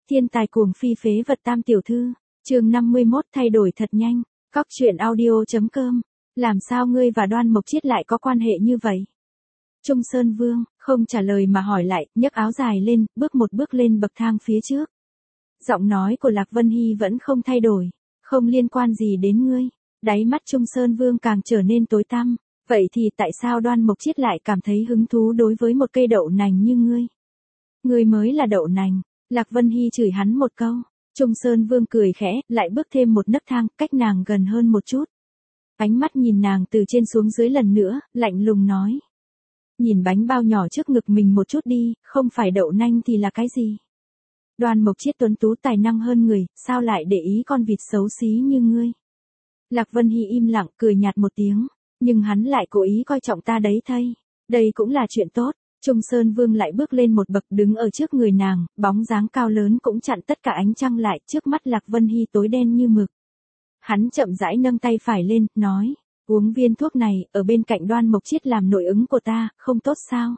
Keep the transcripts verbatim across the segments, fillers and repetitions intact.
Thiên tài cuồng phi phế vật tam tiểu thư, chương năm mươi mốt thay đổi thật nhanh, cóc truyện audio.com, làm sao ngươi và Đoan Mộc Chiết lại có quan hệ như vậy? Trung Sơn Vương, không trả lời mà hỏi lại, nhấc áo dài lên, bước một bước lên bậc thang phía trước. Giọng nói của Lạc Vân Hy vẫn không thay đổi, không liên quan gì đến ngươi. Đáy mắt Trung Sơn Vương càng trở nên tối tăm, vậy thì tại sao Đoan Mộc Chiết lại cảm thấy hứng thú đối với một cây đậu nành như ngươi? Ngươi mới là đậu nành, Lạc Vân Hy chửi hắn một câu. Trung Sơn Vương cười khẽ, lại bước thêm một nấc thang, cách nàng gần hơn một chút. Ánh mắt nhìn nàng từ trên xuống dưới lần nữa, lạnh lùng nói. Nhìn bánh bao nhỏ trước ngực mình một chút đi, không phải đậu nành thì là cái gì? Đoan Mộc Chiết tuấn tú tài năng hơn người, sao lại để ý con vịt xấu xí như ngươi? Lạc Vân Hy im lặng cười nhạt một tiếng, nhưng hắn lại cố ý coi trọng ta đấy thay. Đây cũng là chuyện tốt. Trung Sơn Vương lại bước lên một bậc đứng ở trước người nàng, bóng dáng cao lớn cũng chặn tất cả ánh trăng lại, trước mắt Lạc Vân Hy tối đen như mực. Hắn chậm rãi nâng tay phải lên, nói, uống viên thuốc này, ở bên cạnh Đoan Mộc Chiết làm nội ứng của ta, không tốt sao?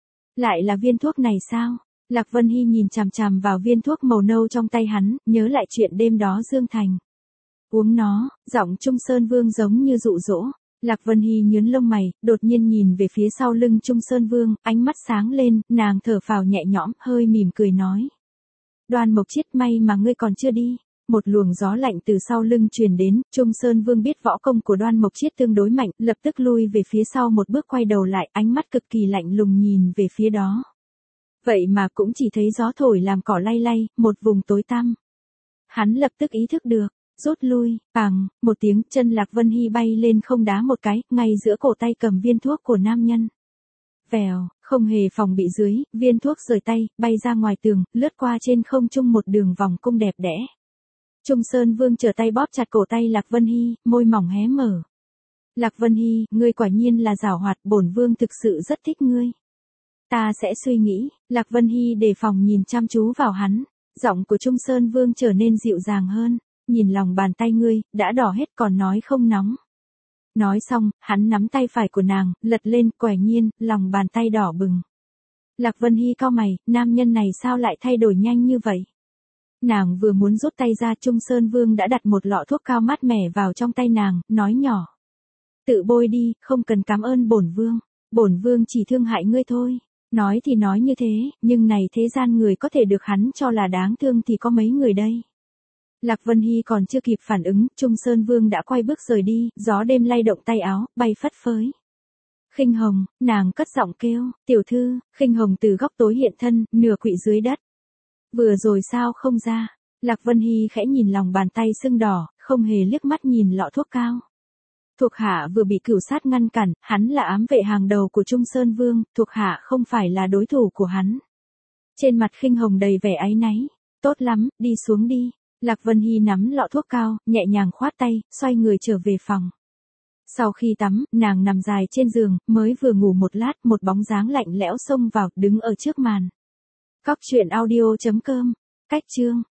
Lại là viên thuốc này sao? Lạc Vân Hy nhìn chằm chằm vào viên thuốc màu nâu trong tay hắn, nhớ lại chuyện đêm đó Dương Thành. Uống nó, giọng Trung Sơn Vương giống như dụ dỗ. Lạc Vân Hy nhướng lông mày, đột nhiên nhìn về phía sau lưng Trung Sơn Vương, ánh mắt sáng lên, nàng thở phào nhẹ nhõm, hơi mỉm cười nói. Đoan Mộc Chiết, may mà ngươi còn chưa đi. Một luồng gió lạnh từ sau lưng truyền đến, Trung Sơn Vương biết võ công của Đoan Mộc Chiết tương đối mạnh, lập tức lui về phía sau một bước quay đầu lại, ánh mắt cực kỳ lạnh lùng nhìn về phía đó. Vậy mà cũng chỉ thấy gió thổi làm cỏ lay lay, một vùng tối tăm. Hắn lập tức ý thức được. Rút lui, bằng, một tiếng, chân Lạc Vân Hy bay lên không đá một cái, ngay giữa cổ tay cầm viên thuốc của nam nhân. Vèo, không hề phòng bị dưới, viên thuốc rời tay, bay ra ngoài tường, lướt qua trên không trung một đường vòng cung đẹp đẽ. Trung Sơn Vương trở tay bóp chặt cổ tay Lạc Vân Hy, môi mỏng hé mở. Lạc Vân Hy, ngươi quả nhiên là giảo hoạt, bổn vương thực sự rất thích ngươi. Ta sẽ suy nghĩ, Lạc Vân Hy đề phòng nhìn chăm chú vào hắn, giọng của Trung Sơn Vương trở nên dịu dàng hơn. Nhìn lòng bàn tay ngươi, đã đỏ hết còn nói không nóng. Nói xong, hắn nắm tay phải của nàng, lật lên, quả nhiên, lòng bàn tay đỏ bừng. Lạc Vân Hy cau mày, nam nhân này sao lại thay đổi nhanh như vậy? Nàng vừa muốn rút tay ra, Trung Sơn Vương đã đặt một lọ thuốc cao mát mẻ vào trong tay nàng, nói nhỏ. Tự bôi đi, không cần cảm ơn bổn vương. Bổn vương chỉ thương hại ngươi thôi. Nói thì nói như thế, nhưng này thế gian người có thể được hắn cho là đáng thương thì có mấy người đây? Lạc Vân Hy còn chưa kịp phản ứng, Trung Sơn Vương đã quay bước rời đi, gió đêm lay động tay áo, bay phất phới. Khinh Hồng, nàng cất giọng kêu, tiểu thư, Khinh Hồng từ góc tối hiện thân, nửa quỵ dưới đất. Vừa rồi sao không ra? Lạc Vân Hy khẽ nhìn lòng bàn tay sưng đỏ, không hề liếc mắt nhìn lọ thuốc cao. Thuộc hạ vừa bị cửu sát ngăn cản, hắn là ám vệ hàng đầu của Trung Sơn Vương, thuộc hạ không phải là đối thủ của hắn. Trên mặt Khinh Hồng đầy vẻ áy náy, tốt lắm, đi xuống đi. Lạc Vân Hy nắm lọ thuốc cao, nhẹ nhàng khoát tay, xoay người trở về phòng. Sau khi tắm, nàng nằm dài trên giường, mới vừa ngủ một lát, một bóng dáng lạnh lẽo xông vào, đứng ở trước màn. Cóc truyện audio.com, cách chương.